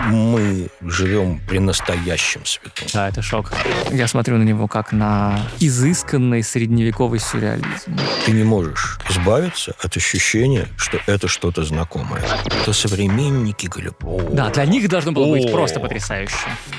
Мы живем при настоящем свету. Да, это шок. Я смотрю на него как на изысканный средневековый сюрреализм. Ты не можешь избавиться от ощущения, что это что-то знакомое. Это современники говорят: да, для них должно было быть просто потрясающе.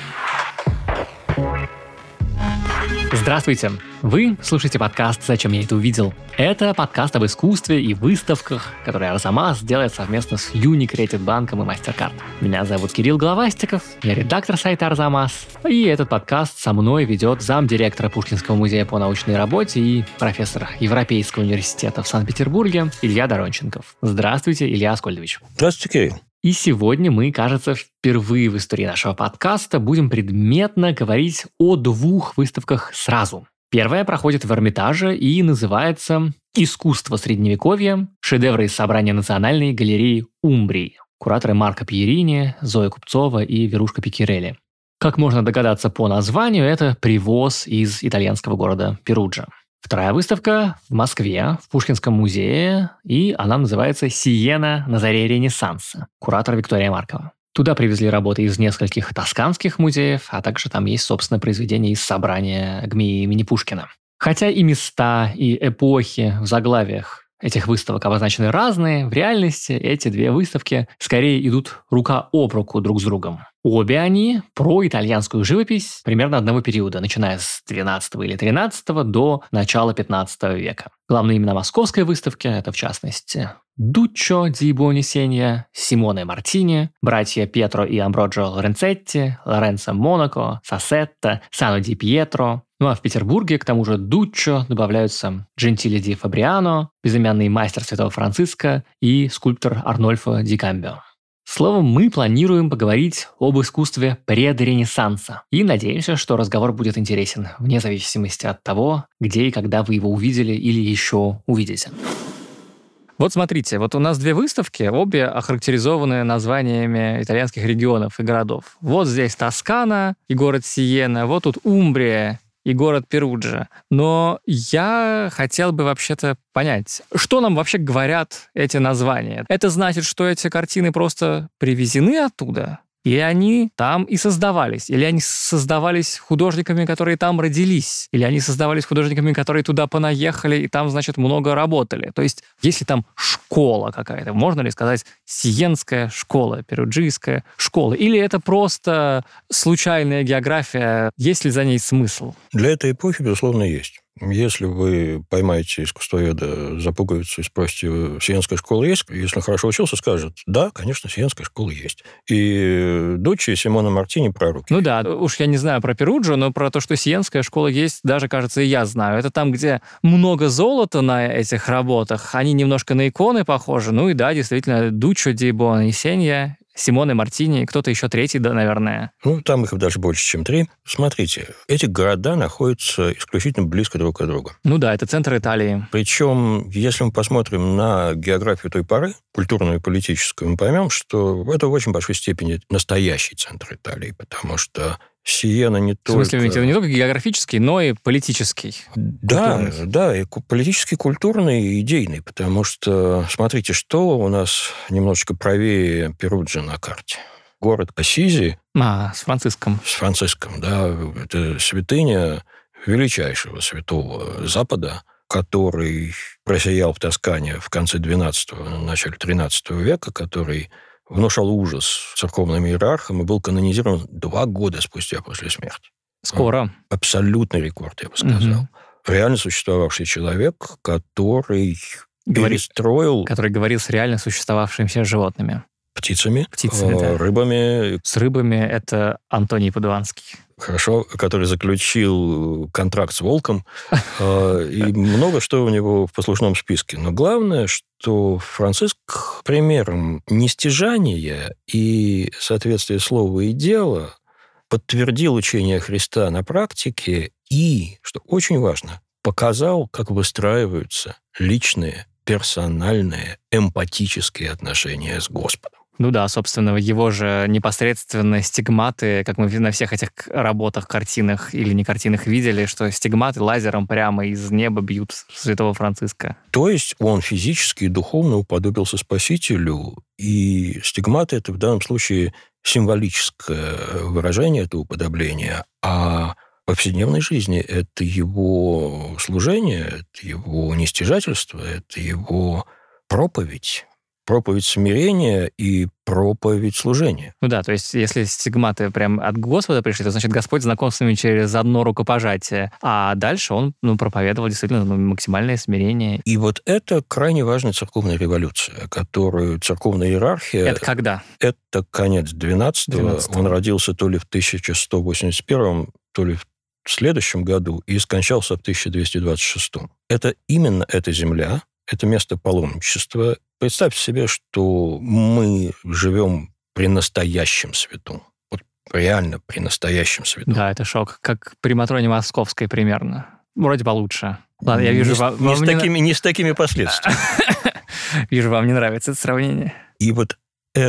Здравствуйте! Вы слушаете подкаст «Зачем я это увидел?». Это подкаст об искусстве и выставках, который Арзамас делает совместно с Unicredit банком и MasterCard. Меня зовут Кирилл Головастиков, я редактор сайта Арзамас, и этот подкаст со мной ведет замдиректора Пушкинского музея по научной работе и профессор Европейского университета в Санкт-Петербурге Илья Доронченков. Здравствуйте, Илья Аскольдович. Здравствуйте, Кирилл. И сегодня мы, кажется, впервые в истории нашего подкаста будем предметно говорить о двух выставках сразу. Первая проходит в Эрмитаже и называется «Искусство Средневековья. Шедевры из собрания Национальной галереи Умбрии». Кураторы Марко Пьерини, Зоя Купцова и Верушка Пиккерелли. Как можно догадаться по названию, это привоз из итальянского города Перуджа. Вторая выставка в Москве, в Пушкинском музее, и она называется «Сиена на заре Ренессанса», куратор Виктория Маркова. Туда привезли работы из нескольких тосканских музеев, а также там есть, собственно, произведения из собрания ГМИ имени Пушкина. Хотя и места, и эпохи в заглавиях этих выставок обозначены разные, в реальности эти две выставки скорее идут рука об руку друг с другом. Обе они про итальянскую живопись примерно одного периода, начиная с 12 или 13 до начала 15 века. Главные имена московской выставки – это, в частности, Дуччо ди Буонисенья, Симоне Мартини, братья Пьетро и Амброджо Лоренцетти, Лоренцо Монако, Сассетта, Сано ди Пьетро. Ну а в Петербурге, к тому же Дуччо, добавляются Джентиле ди Фабриано, безымянный мастер Святого Франциска и скульптор Арнольфо ди Камбио. Словом, мы планируем поговорить об искусстве предренессанса. И надеемся, что разговор будет интересен, вне зависимости от того, где и когда вы его увидели или еще увидите. Вот смотрите, вот у нас две выставки, обе охарактеризованы названиями итальянских регионов и городов. Вот здесь Тоскана и город Сиена, вот тут Умбрия и город Перуджа. Но я хотел бы вообще-то понять, что нам вообще говорят эти названия. Это значит, что эти картины просто привезены оттуда? Или они там и создавались? Или они создавались художниками, которые там родились? Или они создавались художниками, которые туда понаехали и там, значит, много работали? То есть, если там школа какая-то, можно ли сказать сиенская школа, перуджийская школа? Или это просто случайная география? Есть ли за ней смысл? Для этой эпохи, безусловно, есть. Если вы поймаете искусствоведа за пуговицу и спросите, сиенская школа есть? Если он хорошо учился, скажет: да, конечно, сиенская школа есть. И Дуччо и Симоне Мартини пророки. Ну да, уж я не знаю про Перуджу, но про то, что сиенская школа есть, даже, кажется, и я знаю. Это там, где много золота на этих работах, они немножко на иконы похожи. Ну и да, действительно, Дуччо ди Буонисенья, Симоне Мартини, и кто-то еще третий, да, наверное. Ну, там их даже больше, чем 3. Смотрите, эти города находятся исключительно близко друг от друга. Ну да, это центр Италии. Причем, если мы посмотрим на географию той поры, культурную и политическую, мы поймем, что это в очень большой степени настоящий центр Италии, потому что Сиена не только... В смысле, не только географический, но и политический. Да, и политический, культурный и идейный, потому что, смотрите, что у нас немножечко правее Перуджа на карте. Город Ассизи. С Франциском. С Франциском, да. Это святыня величайшего святого Запада, который просиял в Тоскане в конце XII, начале XIII века, который внушал ужас церковным иерархам и был канонизирован 2 года спустя после смерти. Скоро. Абсолютный рекорд, я бы сказал. Угу. Реально существовавший человек, который перестроил... Который говорил с реально существовавшими животными. Птицами, да. Рыбами. С рыбами это Антоний Падуанский. Хорошо, который заключил контракт с волком, и много что у него в послушном списке. Но главное, что Франциск примером нестяжания и соответствия слова и дела подтвердил учение Христа на практике и, что очень важно, показал, как выстраиваются личные, персональные, эмпатические отношения с Господом. Ну да, собственно, его же непосредственно стигматы, как мы на всех этих работах, картинах или не картинах видели, что стигматы лазером прямо из неба бьют святого Франциска. То есть он физически и духовно уподобился Спасителю, и стигматы — это в данном случае символическое выражение этого уподобления, а в повседневной жизни это его служение, это его нестяжательство, это его проповедь. Проповедь смирения и проповедь служения. Ну да, то есть если стигматы прям от Господа пришли, то значит Господь знаком с ними через одно рукопожатие, а дальше он проповедовал действительно максимальное смирение. И вот это крайне важная церковная революция, которую церковная иерархия... Это когда? Это конец 12-го. Он родился то ли в 1181, то ли в следующем году и скончался в 1226. Это именно эта земля, это место паломничества. Представьте себе, что мы живем при настоящем святом. Вот реально при настоящем святом. Да, это шок. Как при Матроне Московской примерно. Вроде получше. Ладно, я вижу... Не с такими последствиями. Вижу, вам не нравится это сравнение. И вот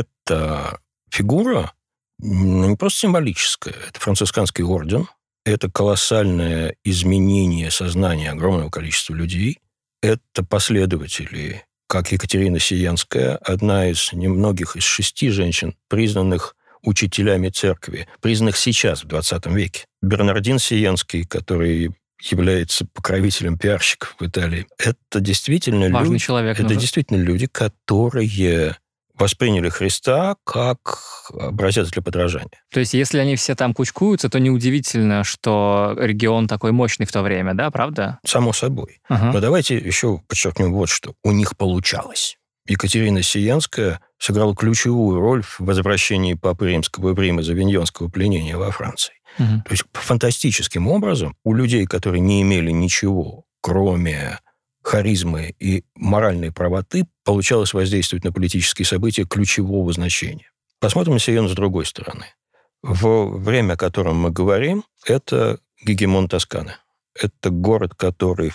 эта фигура не просто символическая. Это францисканский орден. Это колоссальное изменение сознания огромного количества людей. Это последователи, как Екатерина Сиенская, одна из немногих из 6 женщин, признанных учителями церкви, признанных сейчас, в 20 веке. Бернардин Сиенский, который является покровителем пиарщиков в Италии. Это действительно важный человек. Это действительно люди, которые восприняли Христа как образец для подражания. То есть, если они все там кучкуются, то неудивительно, что регион такой мощный в то время, да, правда? Само собой. Но давайте еще подчеркнем вот что. У них получалось. Екатерина Сиенская сыграла ключевую роль в возвращении Папы Римского в Рим из авиньонского пленения во Франции. То есть, фантастическим образом у людей, которые не имели ничего, кроме харизмы и моральной правоты, получалось воздействовать на политические события ключевого значения. Посмотрим на Сиену с другой стороны. В время, о котором мы говорим, это гегемон Тосканы. Это город, который в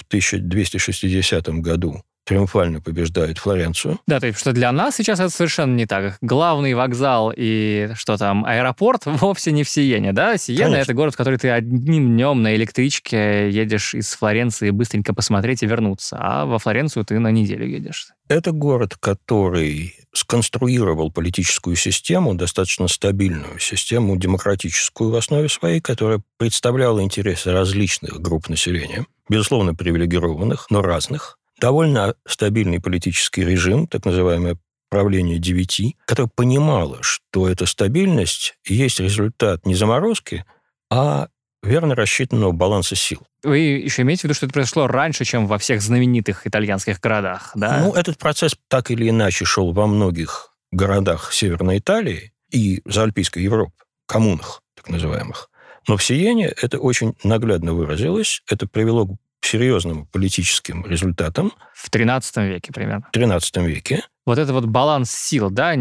1260 году триумфально побеждает Флоренцию. Да, то есть, что для нас сейчас это совершенно не так. Главный вокзал и что там, аэропорт вовсе не в Сиене, да? Сиена — Конечно. это город, в который ты одним днем на электричке едешь из Флоренции быстренько посмотреть и вернуться, а во Флоренцию ты на неделю едешь. Это город, который сконструировал политическую систему, достаточно стабильную систему, демократическую в основе своей, которая представляла интересы различных групп населения, безусловно, привилегированных, но разных. Довольно стабильный политический режим, так называемое правление 9, которое понимало, что эта стабильность есть результат не заморозки, а верно рассчитанного баланса сил. Вы еще имеете в виду, что это произошло раньше, чем во всех знаменитых итальянских городах, да? Ну, этот процесс так или иначе шел во многих городах Северной Италии и Заальпийской Европы, коммунах так называемых. Но в Сиене это очень наглядно выразилось, это привело к серьезным политическим результатам. В 13 веке примерно. В 13 веке. Вот это вот баланс сил, да,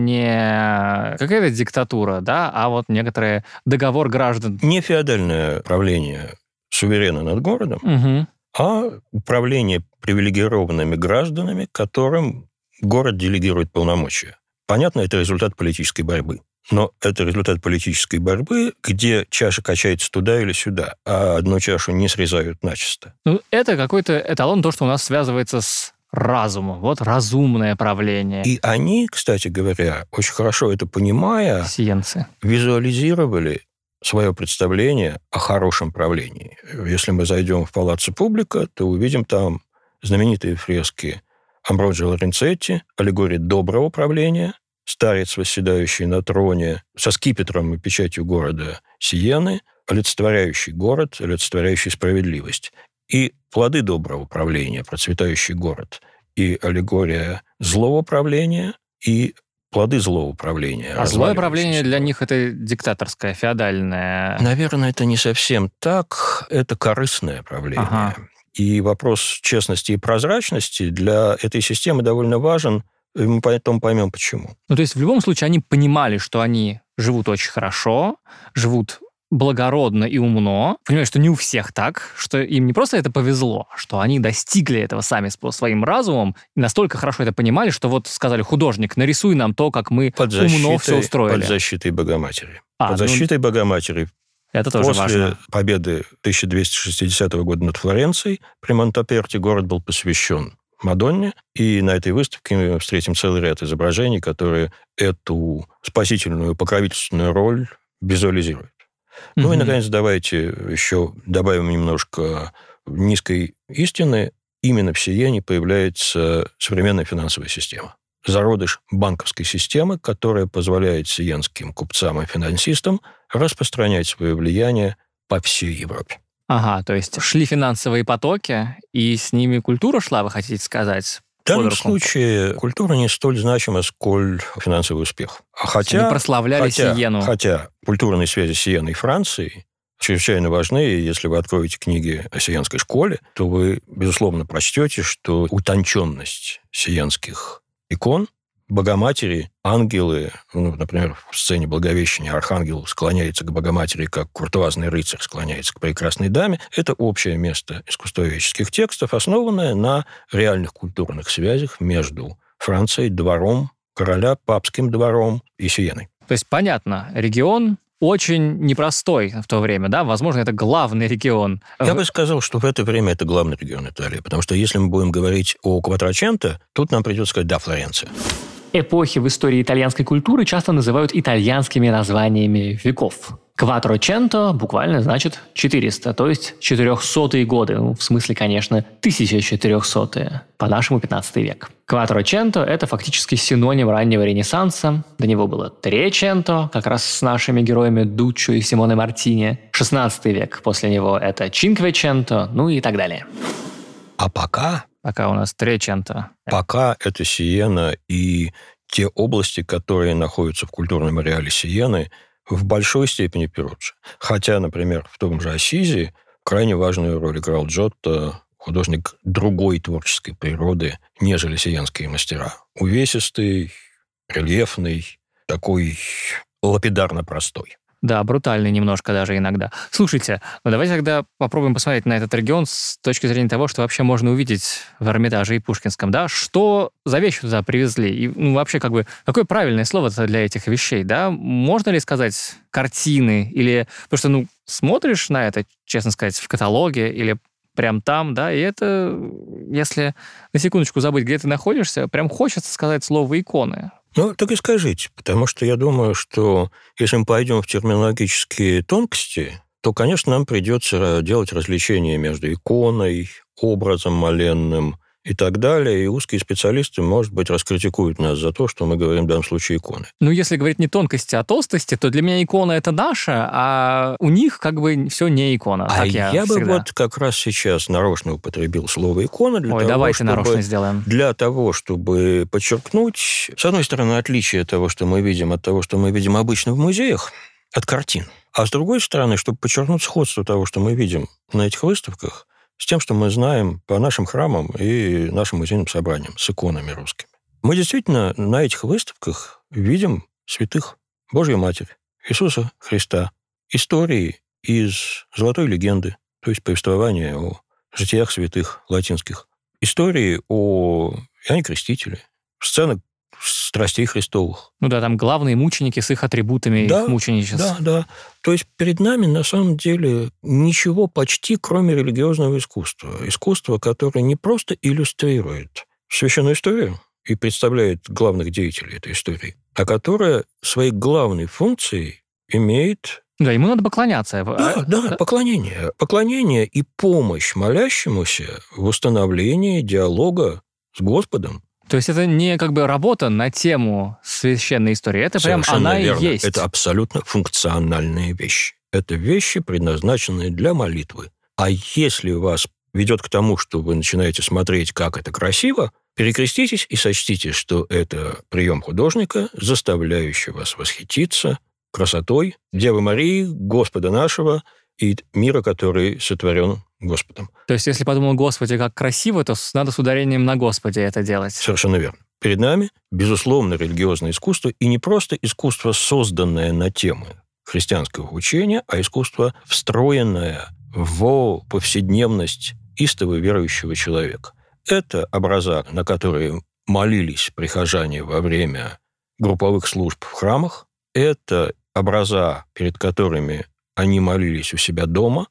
не какая-то диктатура, да, а вот некоторый договор граждан. Не феодальное правление суверена над городом, а управление привилегированными гражданами, которым город делегирует полномочия. Понятно, это результат политической борьбы. Но это результат политической борьбы, где чаша качается туда или сюда, а одну чашу не срезают начисто. Ну, это какой-то эталон, то, что у нас связывается с разумом. Вот разумное правление. И они, кстати говоря, очень хорошо это понимая, сиенцы визуализировали свое представление о хорошем правлении. Если мы зайдем в Палаццо Публика, то увидим там знаменитые фрески Амброджио Лоренцетти, аллегория доброго правления, старец, восседающий на троне со скипетром и печатью города Сиены, олицетворяющий город, олицетворяющий справедливость. И плоды доброго правления, процветающий город, и аллегория злого правления, и плоды злого правления. А злое правление для них это диктаторское, феодальное. Наверное, это не совсем так. Это корыстное правление. Ага. И вопрос честности и прозрачности для этой системы довольно важен, и мы потом поймем, почему. Ну, то есть, в любом случае, они понимали, что они живут очень хорошо, живут благородно и умно. Понимаешь, что не у всех так, что им не просто это повезло, что они достигли этого сами своим разумом и настолько хорошо это понимали, что вот сказали: художник, нарисуй нам то, как мы умно все устроили. Под защитой Богоматери. Под защитой Богоматери. Это тоже После важно. победы 1260 года над Флоренцией при Монтаперте город был посвящен Мадонне, и на этой выставке мы встретим целый ряд изображений, которые эту спасительную, покровительственную роль визуализируют. Ну и, наконец, давайте еще добавим немножко низкой истины. Именно в Сиене появляется современная финансовая система. Зародыш банковской системы, которая позволяет сиенским купцам и финансистам распространять свое влияние по всей Европе. Ага, то есть шли финансовые потоки, и с ними культура шла, вы хотите сказать? В данном случае культура не столь значима, сколь финансовый успех. Они прославляли Сиену. Хотя культурные связи Сиены и Франции чрезвычайно важны, и если вы откроете книги о сиенской школе, то вы, безусловно, прочтете, что утонченность сиенских икон, Богоматери, ангелы, например, в сцене Благовещения архангел склоняется к Богоматери, как куртуазный рыцарь склоняется к прекрасной даме. Это общее место искусствоведческих текстов, основанное на реальных культурных связях между Францией, двором короля, папским двором и Сиеной. То есть, понятно, регион очень непростой в то время, да? Возможно, это главный регион. Я бы сказал, что в это время это главный регион Италии, потому что если мы будем говорить о Кватраченто, тут нам придется сказать «да, Флоренция». Эпохи в истории итальянской культуры часто называют итальянскими названиями веков. Кватроченто буквально значит 400, то есть 400-е годы. Ну, в смысле, конечно, 1400-е, по-нашему 15 век. Кватроченто – это фактически синоним раннего Ренессанса. До него было Треченто, как раз с нашими героями Дуччо и Симоне Мартини. 16 век, после него это Чинквеченто, ну и так далее. А пока у нас Треченто. Пока это Сиена и те области, которые находятся в культурном ареале Сиены, в большой степени Перуджа. Хотя, например, в том же Ассизи крайне важную роль играл Джотто, художник другой творческой природы, нежели сиенские мастера. Увесистый, рельефный, такой лапидарно простой. Да, брутальный немножко даже иногда. Слушайте, ну давайте тогда попробуем посмотреть на этот регион с точки зрения того, что вообще можно увидеть в Эрмитаже и Пушкинском, да? Что за вещи туда привезли? И вообще, какое правильное слово для этих вещей, да? Можно ли сказать картины? Или... Потому что, смотришь на это, честно сказать, в каталоге или прям там, да, и это, если на секундочку забыть, где ты находишься, прям хочется сказать слово «иконы». Так и скажите, потому что я думаю, что если мы пойдем в терминологические тонкости, то, конечно, нам придется делать различения между иконой, образом моленным и так далее, и узкие специалисты, может быть, раскритикуют нас за то, что мы говорим в данном случае иконы. Если говорить не тонкости, а толстости, то для меня икона – это наша, а у них все не икона. Я бы как раз сейчас нарочно употребил слово «икона» давайте нарочно сделаем. Для того, чтобы подчеркнуть, с одной стороны, отличие того, что мы видим, от того, что мы видим обычно в музеях, от картин, а с другой стороны, чтобы подчеркнуть сходство того, что мы видим на этих выставках, с тем, что мы знаем по нашим храмам и нашим музейным собраниям, с иконами русскими. Мы действительно на этих выставках видим святых, Божью Матерь, Иисуса Христа, истории из «Золотой легенды», то есть повествования о житиях святых латинских, истории о Иоанне Крестителе, сцены страстей Христовых. Там главные мученики с их атрибутами, их мученичества. Да. То есть перед нами, на самом деле, ничего почти, кроме религиозного искусства. Искусство, которое не просто иллюстрирует священную историю и представляет главных деятелей этой истории, а которое своей главной функцией имеет... Да, ему надо поклоняться. Да, поклонение. Поклонение и помощь молящемуся в установлении диалога с Господом. То есть это не работа на тему священной истории, это прям она верно. И есть. Это абсолютно функциональные вещи. Это вещи, предназначенные для молитвы. А если вас ведет к тому, что вы начинаете смотреть, как это красиво, перекреститесь и сочтите, что это прием художника, заставляющий вас восхититься красотой Девы Марии, Господа нашего и мира, который сотворен Господом. То есть, если подумал «Господи, как красиво», то надо с ударением на «Господе» это делать. Совершенно верно. Перед нами, безусловно, религиозное искусство, и не просто искусство, созданное на темы христианского учения, а искусство, встроенное в повседневность истого верующего человека. Это образа, на которые молились прихожане во время групповых служб в храмах. Это образа, перед которыми они молились у себя дома.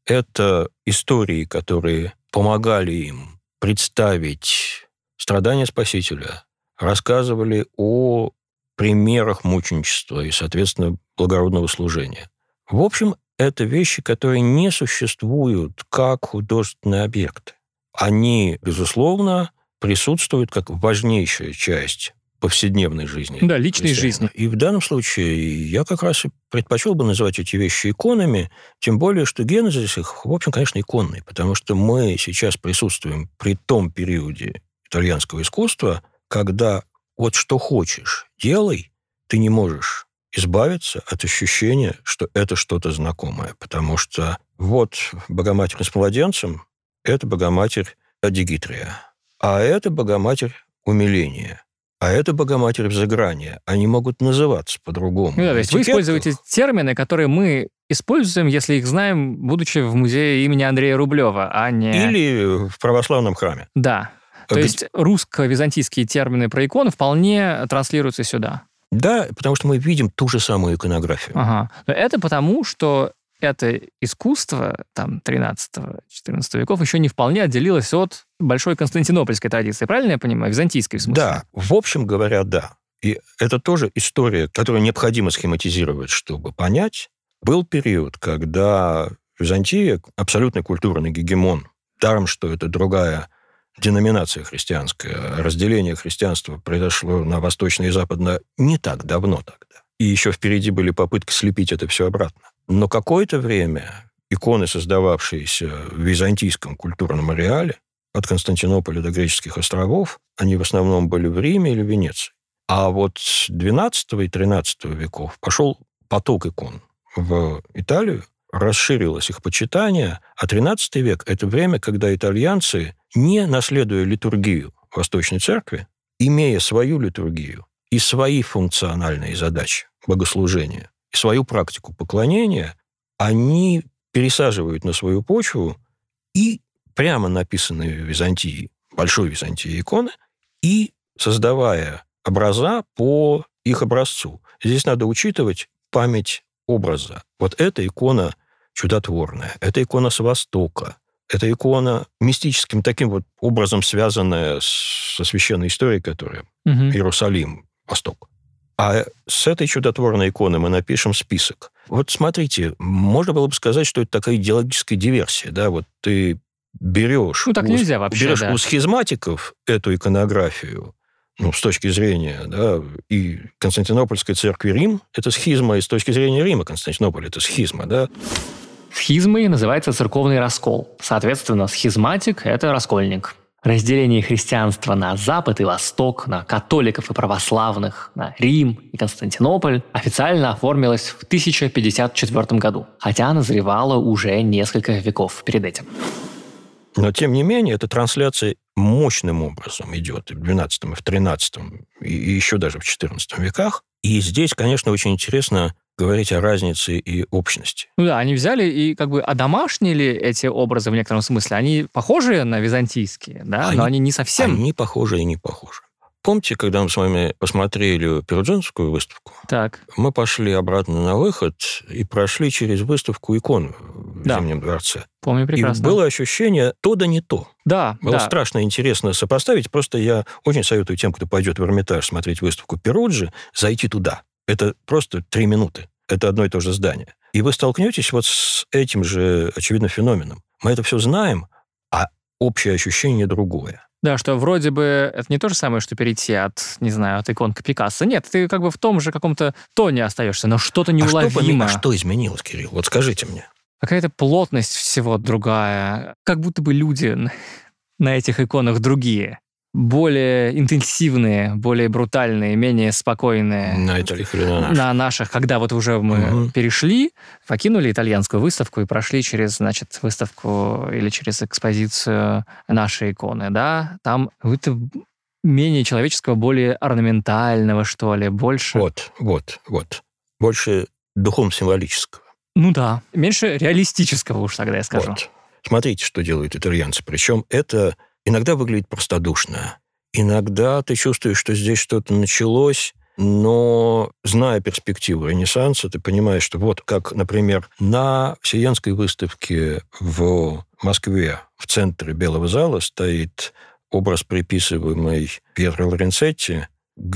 Это истории, которые помогали им представить страдания Спасителя, рассказывали о примерах мученичества и, соответственно, благородного служения. В общем, это вещи, которые не существуют как художественные объекты. Они, безусловно, присутствуют как важнейшая часть повседневной жизни. Да, личной жизни. И в данном случае я как раз и предпочел бы называть эти вещи иконами, тем более, что генезис их, в общем, конечно, иконный, потому что мы сейчас присутствуем при том периоде итальянского искусства, когда вот что хочешь, делай, ты не можешь избавиться от ощущения, что это что-то знакомое, потому что вот Богоматерь с младенцем – это Богоматерь Дигитрия, а это Богоматерь умиления, а это Богоматерь взыграния. Они могут называться по-другому. Ну, да, то есть вы используете термины, которые мы используем, если их знаем, будучи в музее имени Андрея Рублева, а не... Или в православном храме. Да. То есть русско-византийские термины про иконы вполне транслируются сюда. Да, потому что мы видим ту же самую иконографию. Ага. Но это потому, что это искусство там 13-14 веков еще не вполне отделилось от большой константинопольской традиции. Правильно я понимаю? Византийской в смысле? Да, в общем говоря, да. И это тоже история, которую необходимо схематизировать, чтобы понять. Был период, когда Византия, абсолютно культурный гегемон, даром, что это другая деноминация христианская, разделение христианства произошло на восточное и западное не так давно тогда. И еще впереди были попытки слепить это все обратно. Но какое-то время иконы, создававшиеся в византийском культурном ареале, от Константинополя до Греческих островов, они в основном были в Риме или Венеции. А вот с XII и XIII веков пошел поток икон в Италию, расширилось их почитание, а XIII век – это время, когда итальянцы, не наследуя литургию Восточной Церкви, имея свою литургию и свои функциональные задачи богослужения, и свою практику поклонения, они пересаживают на свою почву и прямо написанные в Византии, Большой Византии иконы, и создавая образа по их образцу. Здесь надо учитывать память образа. Вот эта икона чудотворная, это икона с Востока, это икона мистическим таким вот образом связанная со священной историей, которая Иерусалим, Восток. А с этой чудотворной иконы мы напишем список. Вот смотрите, можно было бы сказать, что это такая идеологическая диверсия. Да? Вот ты берешь, нельзя вообще, берешь у схизматиков эту иконографию, с точки зрения, да, и Константинопольской церкви Рим – это схизма, и с точки зрения Рима Константинополь – это схизма, да. Схизмой называется церковный раскол. Соответственно, схизматик – это раскольник. Разделение христианства на Запад и Восток, на католиков и православных, на Рим и Константинополь официально оформилось в 1054 году, хотя назревало уже несколько веков перед этим. Но, тем не менее, эта трансляция мощным образом идет и в XII, и в XIII, и еще даже в XIV веках. И здесь, конечно, очень интересно говорить о разнице и общности. Ну да, они взяли и как бы одомашнили эти образы в некотором смысле. Они похожи на византийские, да, но они не совсем... Они похожи и не похожи. Помните, когда мы с вами посмотрели Перуджинскую выставку? Так. Мы пошли обратно на выход и прошли через выставку икон в Зимнем дворце. Помню прекрасно. И было ощущение то да не то. Да, Было страшно интересно сопоставить. Просто я очень советую тем, кто пойдет в Эрмитаж смотреть выставку Перуджи, зайти туда. Это просто 3 минуты. Это одно и то же здание. И вы столкнетесь вот с этим же, очевидно, феноменом. Мы это все знаем, а общее ощущение другое. Да, что вроде бы это не то же самое, что перейти от, не знаю, от икон к Пикассо. Нет, ты как бы в том же каком-то тоне остаешься, но что-то неуловимо. А что изменилось, Кирилл? Вот скажите мне. Какая-то плотность всего другая. Как будто бы люди на этих иконах другие. Более интенсивные, более брутальные, менее спокойные. На итальянских или на наших? На наших. Когда вот уже мы перешли, покинули итальянскую выставку и прошли через, значит, выставку или через экспозицию нашей иконы, да, там это менее человеческого, более орнаментального, что ли, больше... Вот. Больше духовно-символического. Ну да, меньше реалистического уж тогда я скажу. Вот. Смотрите, что делают итальянцы. Причем это иногда выглядит простодушно. Иногда ты чувствуешь, что здесь что-то началось, но, зная перспективу Ренессанса, ты понимаешь, что вот как, например, на Сиенской выставке в Москве в центре Белого зала стоит образ, приписываемый Пьетро Лоренцетти,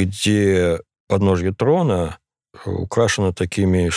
где подножье трона украшено такими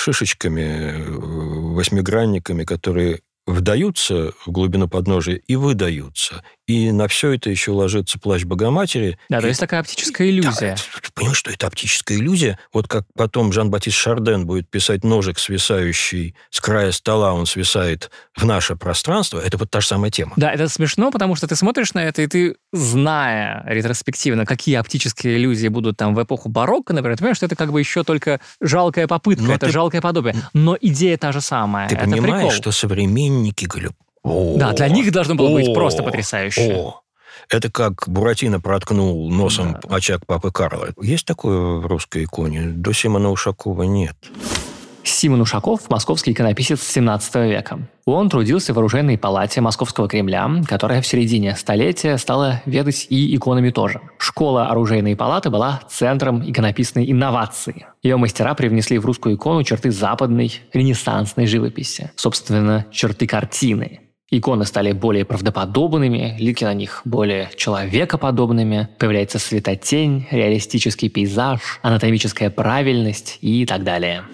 шишечками, восьмигранниками, которые вдаются в глубину подножия и выдаются. И на все это еще ложится плащ Богоматери. Да, то есть такая оптическая иллюзия. Да, ты понимаешь, что это оптическая иллюзия? Вот как потом Жан-Батист Шарден будет писать ножик, свисающий с края стола, он свисает в наше пространство, это вот та же самая тема. Да, это смешно, потому что ты смотришь на это, и ты, зная ретроспективно, какие оптические иллюзии будут там в эпоху барокко, например, ты понимаешь, что это как бы еще только жалкая попытка, это жалкое подобие. Но идея та же самая. Ты это понимаешь, прикол. что современники говорят, да, для них должно было быть просто потрясающе. Это как Буратино проткнул носом очаг папы Карла. Есть такое в русской иконе? До Симона Ушакова нет. Симон Ушаков – московский иконописец XVII века. Он трудился в оружейной палате Московского Кремля, которая в середине столетия стала ведать и иконами тоже. Школа оружейной палаты была центром иконописной инновации. Ее мастера привнесли в русскую икону черты западной ренессансной живописи, собственно, черты картины. Иконы стали более правдоподобными, лики на них более человекоподобными, появляется светотень, реалистический пейзаж, анатомическая правильность и так далее.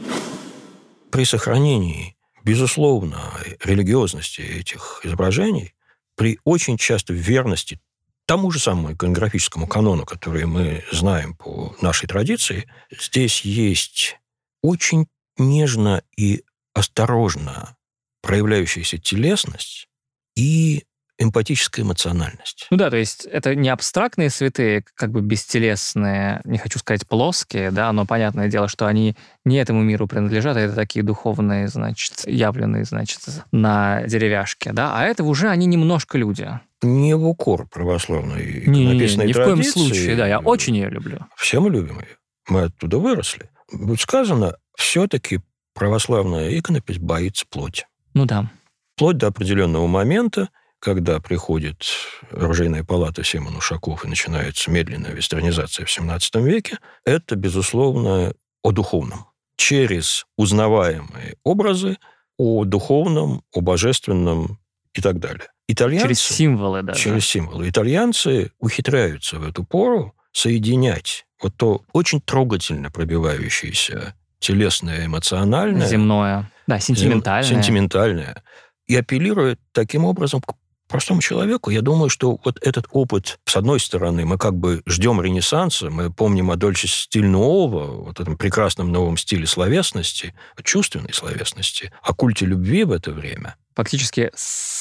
При сохранении, безусловно, религиозности этих изображений, при очень часто верности тому же самому иконографическому канону, который мы знаем по нашей традиции, здесь есть очень нежно и осторожно проявляющаяся телесность и эмпатическая эмоциональность. Ну да, то есть это не абстрактные святые, как бы бестелесные, не хочу сказать плоские, да, но понятное дело, что они не этому миру принадлежат, а это такие духовные, значит, явленные, значит, на деревяшке, да, а это уже они немножко люди. Не в укор православной иконописной ни традиции. в коем случае, да, я очень ее люблю. Все мы любим ее. Мы оттуда выросли. Будет сказано, все-таки православная иконопись боится плоти. Ну да. Вплоть до определенного момента, когда приходит оружейная палата Симон Ушаков и начинается медленная вестернизация в XVII веке, это, безусловно, о духовном. Через узнаваемые образы о духовном, о божественном и так далее. Итальянцы, через символы даже. Через символы. Итальянцы ухитряются в эту пору соединять вот то очень трогательно пробивающееся телесное, эмоциональное. Земное. Да, сентиментальное. Сентиментальное. И апеллирует таким образом к простому человеку. Я думаю, что вот этот опыт, с одной стороны, мы как бы ждем Ренессанса, мы помним о Дольче стиль Нуово, вот этом прекрасном новом стиле словесности, чувственной словесности, о культе любви в это время. Фактически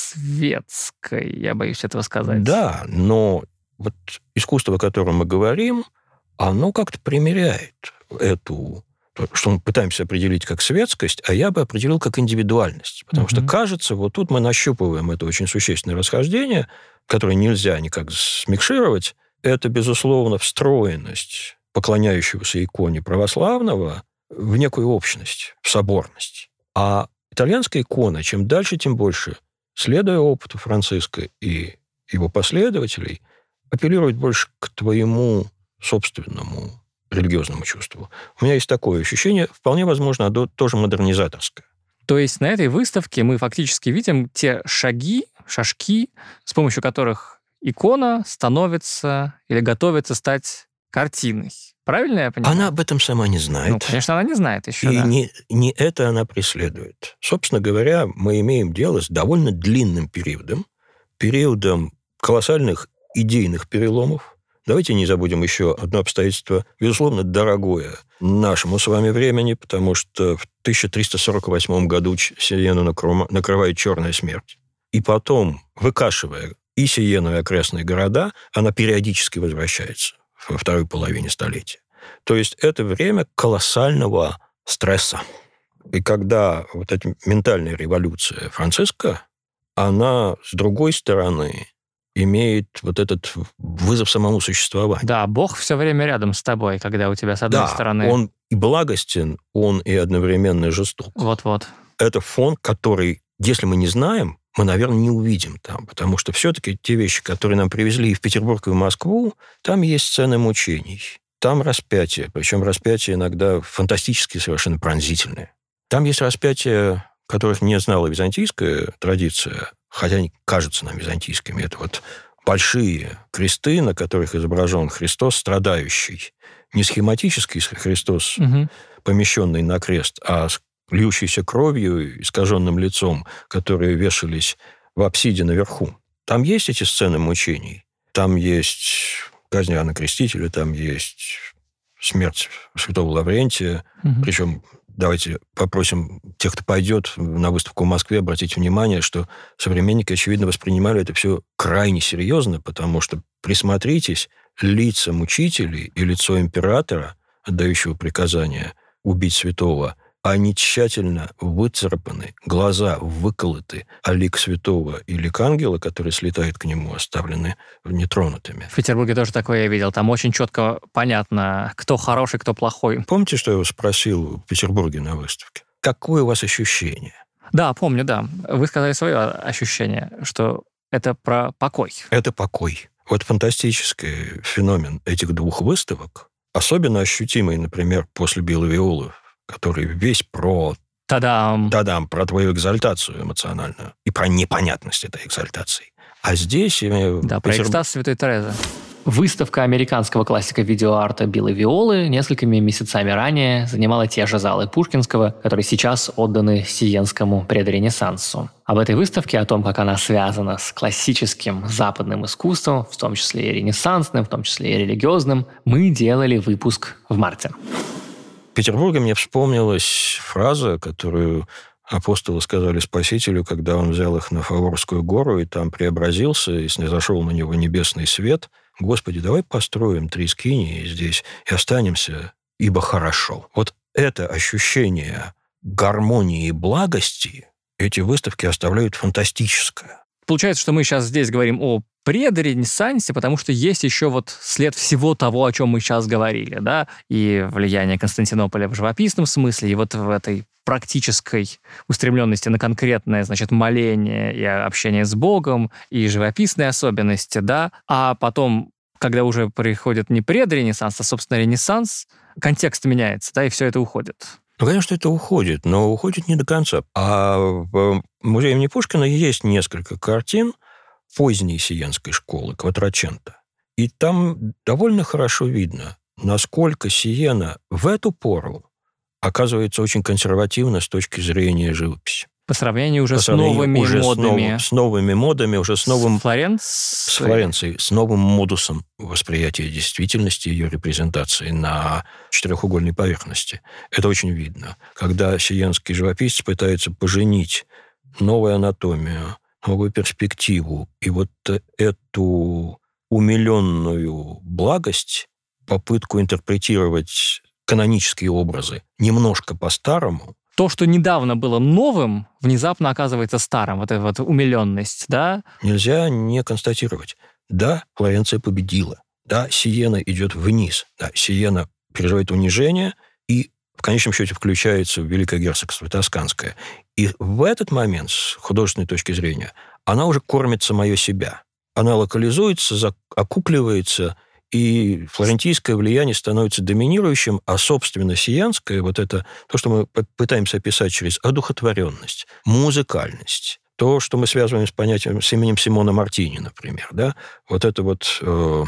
светской, я боюсь этого сказать. Да, но вот искусство, о котором мы говорим, оно как-то примиряет эту, что мы пытаемся определить как светскость, а я бы определил как индивидуальность. Потому что, кажется, вот тут мы нащупываем это очень существенное расхождение, которое нельзя никак смикшировать. Это, безусловно, встроенность поклоняющегося иконе православного в некую общность, в соборность. А итальянская икона, чем дальше, тем больше, следуя опыту Франциска и его последователей, апеллирует больше к твоему собственному религиозному чувству. У меня есть такое ощущение, вполне возможно, тоже модернизаторское. То есть на этой выставке мы фактически видим те шажки, с помощью которых икона становится или готовится стать картиной. Правильно я понимаю? Она об этом сама не знает. Ну, конечно, она не знает еще. И да. не это она преследует. Собственно говоря, мы имеем дело с довольно длинным периодом колоссальных идейных переломов. Давайте не забудем еще одно обстоятельство, безусловно, дорогое нашему с вами времени, потому что в 1348 году Сиену накрывает черная смерть. И потом, выкашивая и Сиену, и окрестные города, она периодически возвращается во второй половине столетия. То есть это время колоссального стресса. И когда вот эта ментальная революция Франциска, она, с другой стороны, имеет вот этот вызов самому существованию. Да, Бог все время рядом с тобой, когда у тебя с одной стороны... он и благостен, он и одновременно жесток. Вот-вот. Это фон, который, если мы не знаем, мы, наверное, не увидим там, потому что все-таки те вещи, которые нам привезли и в Петербург, и в Москву, там есть сцены мучений, там распятие, причем распятие иногда фантастически совершенно пронзительное. Там есть распятия, которых не знала византийская традиция, хотя они кажутся нам византийскими. Это вот большие кресты, на которых изображен Христос страдающий. Не схематический Христос, помещенный на крест, а с льющейся кровью, искаженным лицом, которые вешались в апсиде наверху. Там есть эти сцены мучений. Там есть казнь Иоанна Крестителя, там есть смерть святого Лаврентия. Причем давайте попросим тех, кто пойдет на выставку в Москве, обратить внимание, что современники, очевидно, воспринимали это все крайне серьезно, потому что, присмотритесь, лица мучителей и лицо императора, отдающего приказание убить святого, они тщательно выцарапаны, глаза выколоты, а лик святого и лик ангела, который слетает к нему, оставлены нетронутыми. В Петербурге тоже такое я видел. Там очень четко понятно, кто хороший, кто плохой. Помните, что я его спросил в Петербурге на выставке? Какое у вас ощущение? Да, помню, да. Вы сказали свое ощущение, что это про покой. Это покой. Вот фантастический феномен этих двух выставок, особенно ощутимый, например, после «Белой виолы», который весь про... Та-дам! Про твою экзальтацию эмоциональную и про непонятность этой экзальтации. А здесь... Да, про экстаз Святой Терезы. Выставка американского классика видеоарта Белой виолы несколькими месяцами ранее занимала те же залы Пушкинского, которые сейчас отданы Сиенскому предренессансу. Об этой выставке, о том, как она связана с классическим западным искусством, в том числе и ренессансным, в том числе и религиозным, мы делали выпуск в марте. В Петербурге мне вспомнилась фраза, которую апостолы сказали Спасителю, когда он взял их на Фаворскую гору и там преобразился, и снизошел на него небесный свет. «Господи, давай построим 3 скинии здесь и останемся, ибо хорошо». Вот это ощущение гармонии и благости эти выставки оставляют фантастическое. Получается, что мы сейчас здесь говорим о предренессансе, потому что есть еще вот след всего того, о чем мы сейчас говорили, да, и влияние Константинополя в живописном смысле, и вот в этой практической устремленности на конкретное, значит, моление и общение с Богом, и живописные особенности, да, а потом, когда уже приходит не предренессанс, а, собственно, ренессанс, контекст меняется, да, и все это уходит. Ну, конечно, это уходит, но уходит не до конца. А в музее имени Пушкина есть несколько картин поздней сиенской школы, Кватраченто. И там довольно хорошо видно, насколько Сиена в эту пору оказывается очень консервативна с точки зрения живописи. По сравнению уже с новыми модами. С новыми модами, уже с новым... С Флоренцией, с новым модусом восприятия действительности, ее репрезентации на четырехугольной поверхности. Это очень видно. Когда сиенский живописец пытается поженить новую анатомию, новую перспективу, и вот эту умиленную благость, попытку интерпретировать канонические образы немножко по-старому. То, что недавно было новым, внезапно оказывается старым. Вот эта вот умиленность, да? Нельзя не констатировать. Да, Флоренция победила. Да, Сиена идет вниз. Да, Сиена переживает унижение и в конечном счете включается в Великое герцогство Тосканское. И в этот момент, с художественной точки зрения, она уже кормит самое себя. Она локализуется, окукливается, и флорентийское влияние становится доминирующим, а, собственно, сиенское, вот это то, что мы пытаемся описать через одухотворенность, музыкальность, то, что мы связываем с понятием, с именем Симона Мартини, например, да, вот это вот...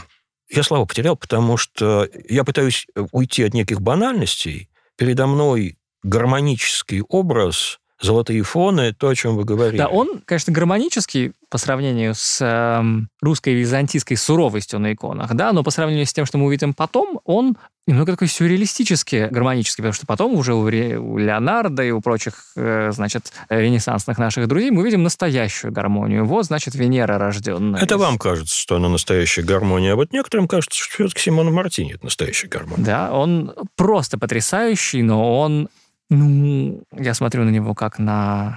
Я слова потерял, потому что я пытаюсь уйти от неких банальностей. Передо мной гармонический образ, золотые фоны, то, о чем вы говорили. Да, он, конечно, гармонический по сравнению с русской византийской суровостью на иконах, да, но по сравнению с тем, что мы увидим потом, он немного такой сюрреалистически гармонический, потому что потом уже у Леонардо и у прочих, значит, ренессансных наших друзей мы видим настоящую гармонию. Вот, значит, Венера рожденная. Это вам кажется, что она настоящая гармония, а вот некоторым кажется, что все-таки Симона Мартини – это настоящая гармония. Да, он просто потрясающий, но он... Ну, я смотрю на него как на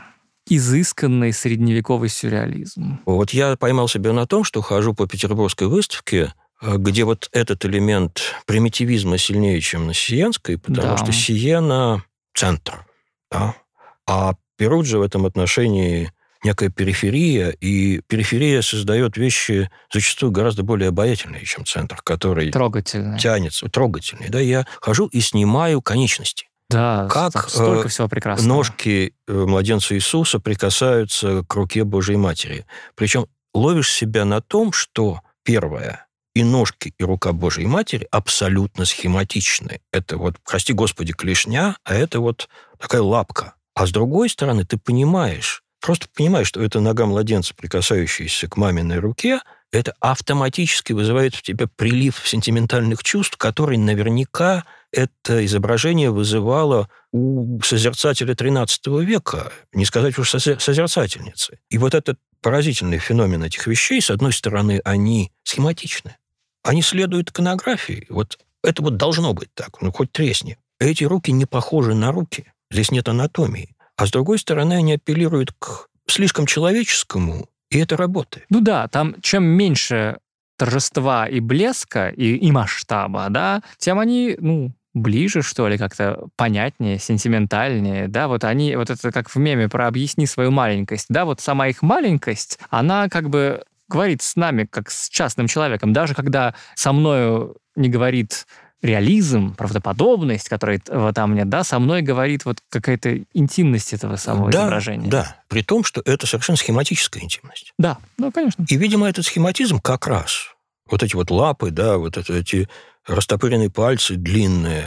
изысканный средневековый сюрреализм. Вот я поймал себя на том, что хожу по петербургской выставке, где вот этот элемент примитивизма сильнее, чем на Сиенской, потому что Сиена – центр, да? А Перуджа в этом отношении некая периферия, и периферия создает вещи зачастую гораздо более обаятельные, чем центр, который тянется, трогательный. Да? Я хожу и снимаю конечности. Да, как столько всего прекрасного. Ножки младенца Иисуса прикасаются к руке Божией Матери. Причем ловишь себя на том, что первое, и ножки, и рука Божией Матери абсолютно схематичны. Это вот, прости Господи, клешня, а это вот такая лапка. А с другой стороны, ты просто понимаешь, что это нога младенца, прикасающаяся к маминой руке, это автоматически вызывает в тебе прилив сентиментальных чувств, который наверняка это изображение вызывало у созерцателя XIII века, не сказать уж созерцательницы. И вот этот поразительный феномен этих вещей, с одной стороны, они схематичны, они следуют иконографии. Вот это вот должно быть так, хоть тресни. Эти руки не похожи на руки, здесь нет анатомии. А с другой стороны, они апеллируют к слишком человеческому, и это работает. Ну да, там чем меньше торжества и блеска, и масштаба, да, тем они, ближе, что ли, как-то понятнее, сентиментальнее, да, вот они, вот это как в меме про «объясни свою маленькость», да, вот сама их маленькость, она как бы говорит с нами, как с частным человеком, даже когда со мною не говорит реализм, правдоподобность, которой там нет, да, со мной говорит вот какая-то интимность этого самого изображения. Да, при том, что это совершенно схематическая интимность. Да, конечно. И, видимо, этот схематизм как раз, вот эти вот лапы, да, вот эти растопыренные пальцы длинные,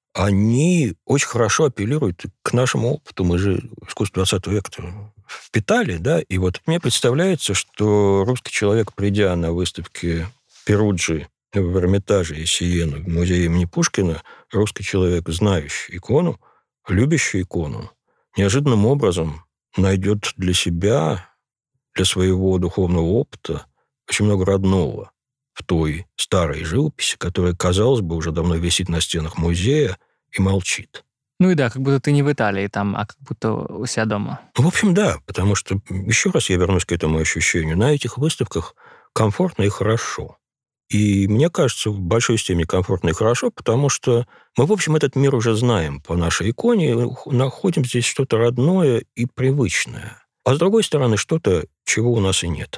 они очень хорошо апеллируют к нашему опыту. Мы же искусство 20 века впитали, да, и вот мне представляется, что русский человек, придя на выставки Перуджи в Эрмитаже и Сиену, в музее имени Пушкина, русский человек, знающий икону, любящий икону, неожиданным образом найдет для себя, для своего духовного опыта очень много родного в той старой живописи, которая, казалось бы, уже давно висит на стенах музея и молчит. Ну и да, как будто ты не в Италии там, а как будто у себя дома. В общем, да, потому что, еще раз я вернусь к этому ощущению, на этих выставках комфортно и хорошо. И мне кажется, в большой степени комфортно и хорошо, потому что мы, в общем, этот мир уже знаем по нашей иконе, и находим здесь что-то родное и привычное. А с другой стороны, что-то, чего у нас и нет.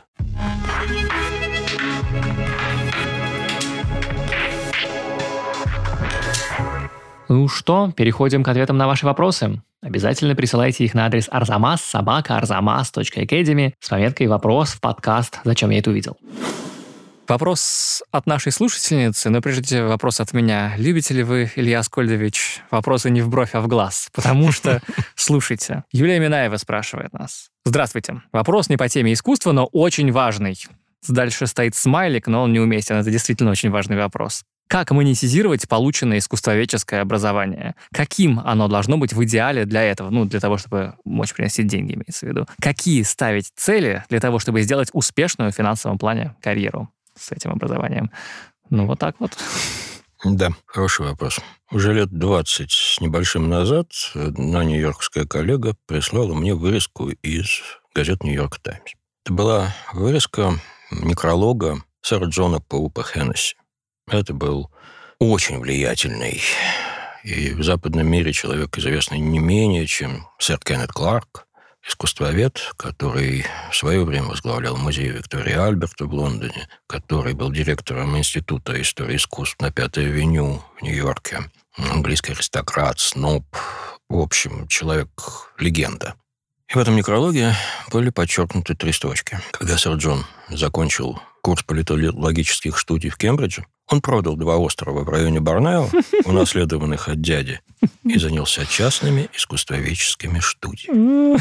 Ну что, переходим к ответам на ваши вопросы. Обязательно присылайте их на адрес arzamas@arzamas.academy с пометкой «Вопрос в подкаст. Зачем я это увидел?». Вопрос от нашей слушательницы, но прежде вопрос от меня. Любите ли вы, Илья Аскольдович, вопросы не в бровь, а в глаз? Потому что, слушайте, Юлия Минаева спрашивает нас. Здравствуйте. Вопрос не по теме искусства, но очень важный. Дальше стоит смайлик, но он неуместен. Это действительно очень важный вопрос. Как монетизировать полученное искусствоведческое образование? Каким оно должно быть в идеале для этого? Для того, чтобы мочь приносить деньги, имеется в виду. Какие ставить цели для того, чтобы сделать успешную в финансовом плане карьеру с этим образованием? Вот так вот. Да, хороший вопрос. Уже лет 20 с небольшим назад одна нью-йоркская коллега прислала мне вырезку из газет «Нью-Йорк Таймс». Это была вырезка некролога сэра Джона Поупа Хеннесси. Это был очень влиятельный и в западном мире человек, известный не менее, чем сэр Кеннет Кларк, искусствовед, который в свое время возглавлял музей Виктории Альберта в Лондоне, который был директором Института истории искусств на Пятой авеню в Нью-Йорке, английский аристократ, сноб, в общем, человек-легенда. И в этом некрологе были подчеркнуты 3 строчки. Когда сэр Джон закончил курс политологических студий в Кембридже, он продал 2 острова в районе Борнео, унаследованных от дяди, и занялся частными искусствоведческими студиями.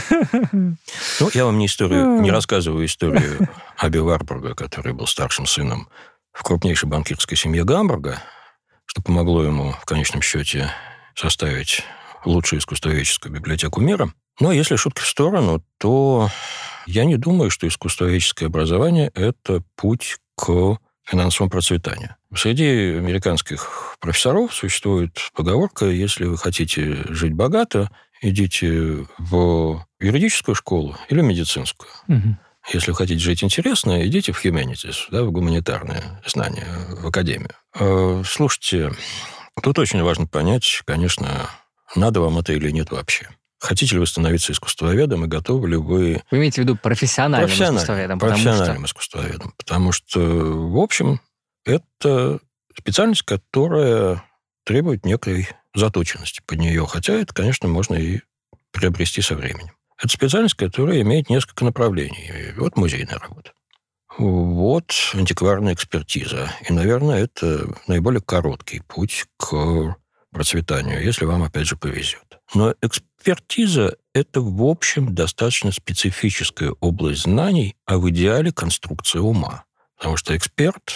Я вам не рассказываю историю Аби Варбурга, который был старшим сыном в крупнейшей банкирской семье Гамбурга, что помогло ему в конечном счете составить лучшую искусствоведческую библиотеку мира. Но если шутки в сторону, то я не думаю, что искусствоведческое образование – это путь к финансовому процветанию. Среди американских профессоров существует поговорка: если вы хотите жить богато, идите в юридическую школу или медицинскую. Мгм. Если вы хотите жить интересно, идите в humanities, да, в гуманитарные знания, в академию. Слушайте, тут очень важно понять, конечно, надо вам это или нет вообще. Хотите ли вы становиться искусствоведом и готовы ли вы... Вы имеете в виду профессиональным искусствоведом? Профессиональным искусствоведом. Потому что, в общем, это специальность, которая требует некой заточенности под нее. Хотя это, конечно, можно и приобрести со временем. Это специальность, которая имеет несколько направлений. Вот музейная работа. Вот антикварная экспертиза. И, наверное, это наиболее короткий путь к процветанию, если вам, опять же, повезет. Но экспертиза – это, в общем, достаточно специфическая область знаний, а в идеале конструкция ума. Потому что эксперт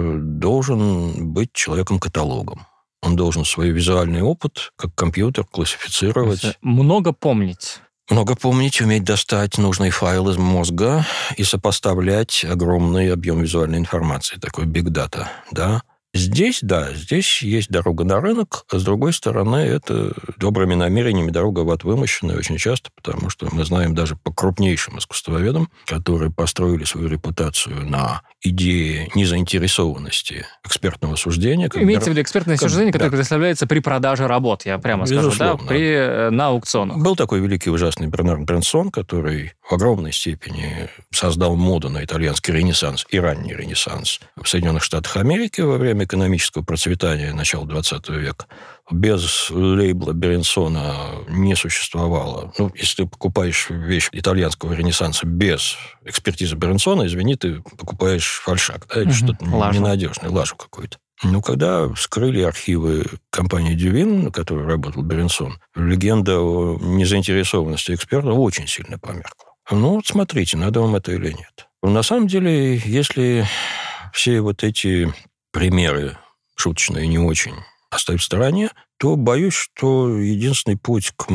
должен быть человеком-каталогом. Он должен свой визуальный опыт, как компьютер, классифицировать. Много помнить. Много помнить, уметь достать нужный файл из мозга и сопоставлять огромный объем визуальной информации, такой big data, да. Здесь есть дорога на рынок, а с другой стороны, это добрыми намерениями дорога в ад вымощенная очень часто, потому что мы знаем даже по крупнейшим искусствоведам, которые построили свою репутацию на идее незаинтересованности экспертного суждения. Имеется в виду экспертное суждение, которое предоставляется при продаже работ, я прямо скажу, да, на аукционах. Был такой великий ужасный Бернар Бенсон, который в огромной степени создал моду на итальянский ренессанс и ранний ренессанс в Соединенных Штатах Америки во время экономического процветания начала 20 века. Без лейбла Беренсона не существовало. Ну, если ты покупаешь вещь итальянского ренессанса без экспертизы Беренсона, извини, ты покупаешь фальшак, да, или что-то ненадежное, лажу какую-то. Ну, когда вскрыли архивы компании Дювин, на которой работал Беренсон, легенда о незаинтересованности эксперта очень сильно померкла. Ну, вот смотрите, надо вам это или нет. На самом деле, если все вот эти примеры, шуточные не очень, оставить в стороне, то боюсь, что единственный путь к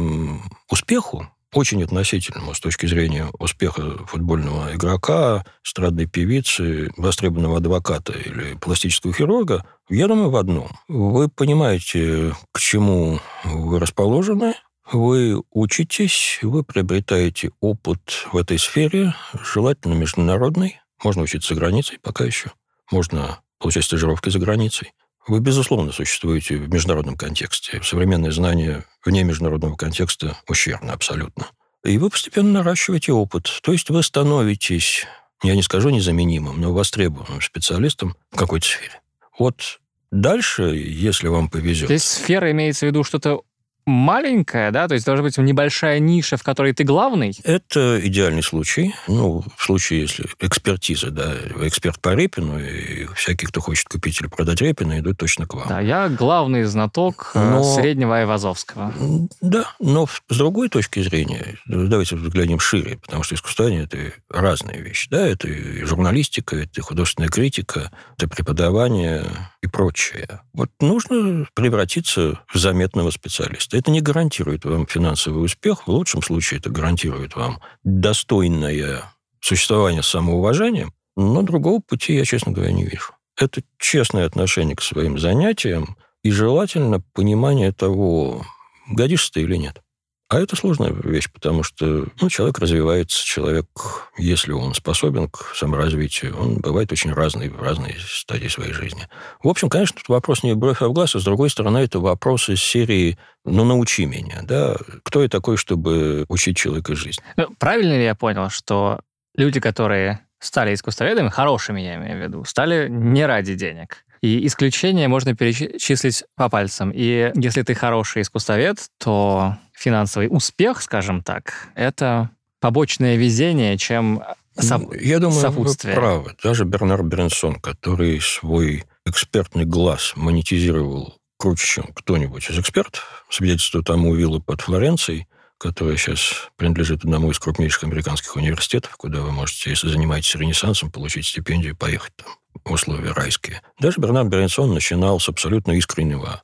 успеху, очень относительному с точки зрения успеха футбольного игрока, эстрадной певицы, востребованного адвоката или пластического хирурга, я думаю, в одном. Вы понимаете, к чему вы расположены, вы учитесь, вы приобретаете опыт в этой сфере, желательно международный. Можно учиться за границей пока еще. Можно получать стажировки за границей. Вы, безусловно, существуете в международном контексте. Современные знания вне международного контекста ущербны абсолютно. И вы постепенно наращиваете опыт. То есть вы становитесь, я не скажу незаменимым, но востребованным специалистом в какой-то сфере. Вот дальше, если вам повезет... Здесь сфера имеется в виду что-то маленькая, да? То есть должна быть небольшая ниша, в которой ты главный? Это идеальный случай. Ну, в случае, если экспертиза, да, вы эксперт по Репину, и всякий, кто хочет купить или продать Репина, идут точно к вам. Да, я главный знаток среднего Айвазовского. Да, но с другой точки зрения, давайте взглянем шире, потому что искусствоведение – это разные вещи. Да, это и журналистика, это и художественная критика, это преподавание и прочее. Вот нужно превратиться в заметного специалиста. Это не гарантирует вам финансовый успех. В лучшем случае это гарантирует вам достойное существование с самоуважением. Но другого пути я, честно говоря, не вижу. Это честное отношение к своим занятиям и желательно понимание того, годишься ты или нет. А это сложная вещь, потому что человек развивается, человек, если он способен к саморазвитию, он бывает очень разный в разные стадии своей жизни. В общем, конечно, тут вопрос не бровь, а в глаз, а с другой стороны, это вопрос из серии научи меня, да? Кто я такой, чтобы учить человека жизнь? Правильно ли я понял, что люди, которые стали искусствоведами, хорошими, я имею в виду, стали не ради денег? И исключения можно перечислить по пальцам. И если ты хороший искусствовед, то финансовый успех, скажем так, это побочное везение, чем сопутствие. Я думаю, вы правы. Даже Бернар Бенсон, который свой экспертный глаз монетизировал круче, чем кто-нибудь из экспертов, свидетельствует тому виллы под Флоренцией, которая сейчас принадлежит одному из крупнейших американских университетов, куда вы можете, если занимаетесь ренессансом, получить стипендию и поехать там. Условия райские. Даже Бернар Бенсон начинал с абсолютно искреннего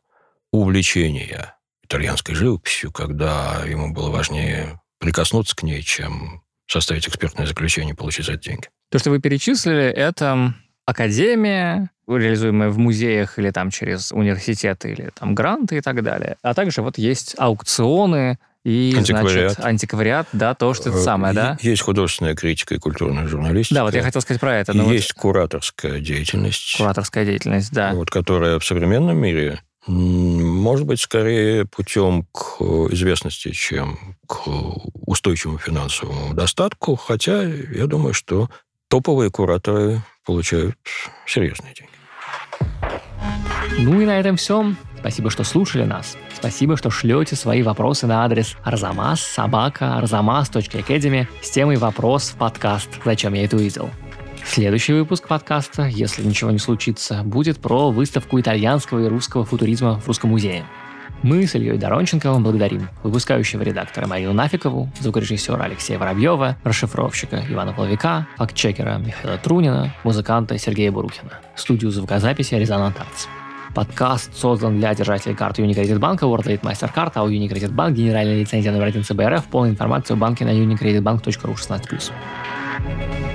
увлечения итальянской живописью, когда ему было важнее прикоснуться к ней, чем составить экспертное заключение и получить за это деньги. То, что вы перечислили, это академия, реализуемые в музеях или там через университеты или там гранты и так далее. А также вот есть аукционы и, значит, антиквариат, да, то, что это самое, да? Есть художественная критика и культурная журналистика. Да, вот я хотел сказать про это. Есть кураторская деятельность. Кураторская деятельность, да. Вот, которая в современном мире может быть скорее путем к известности, чем к устойчивому финансовому достатку, хотя я думаю, что топовые кураторы получают серьезные деньги. Ну и на этом все. Спасибо, что слушали нас. Спасибо, что шлете свои вопросы на адрес arzamas@arzamas.academy с темой «Вопрос в подкаст. Зачем я это увидел?». Следующий выпуск подкаста, если ничего не случится, будет про выставку итальянского и русского футуризма в Русском музее. Мы с Ильей Доронченковым благодарим выпускающего редактора Марину Нафикову, звукорежиссера Алексея Воробьева, расшифровщика Ивана Половика, фактчекера Михаила Трунина, музыканта Сергея Бурухина, студию звукозаписи «Резонант Артс». Подкаст создан для держателей карт Unicredit банка, WorldRate MasterCard, а у Unicredit Bank генеральная лицензия номер 1 ЦБРФ. Полная информация о банке на unicreditbank.ru 16+.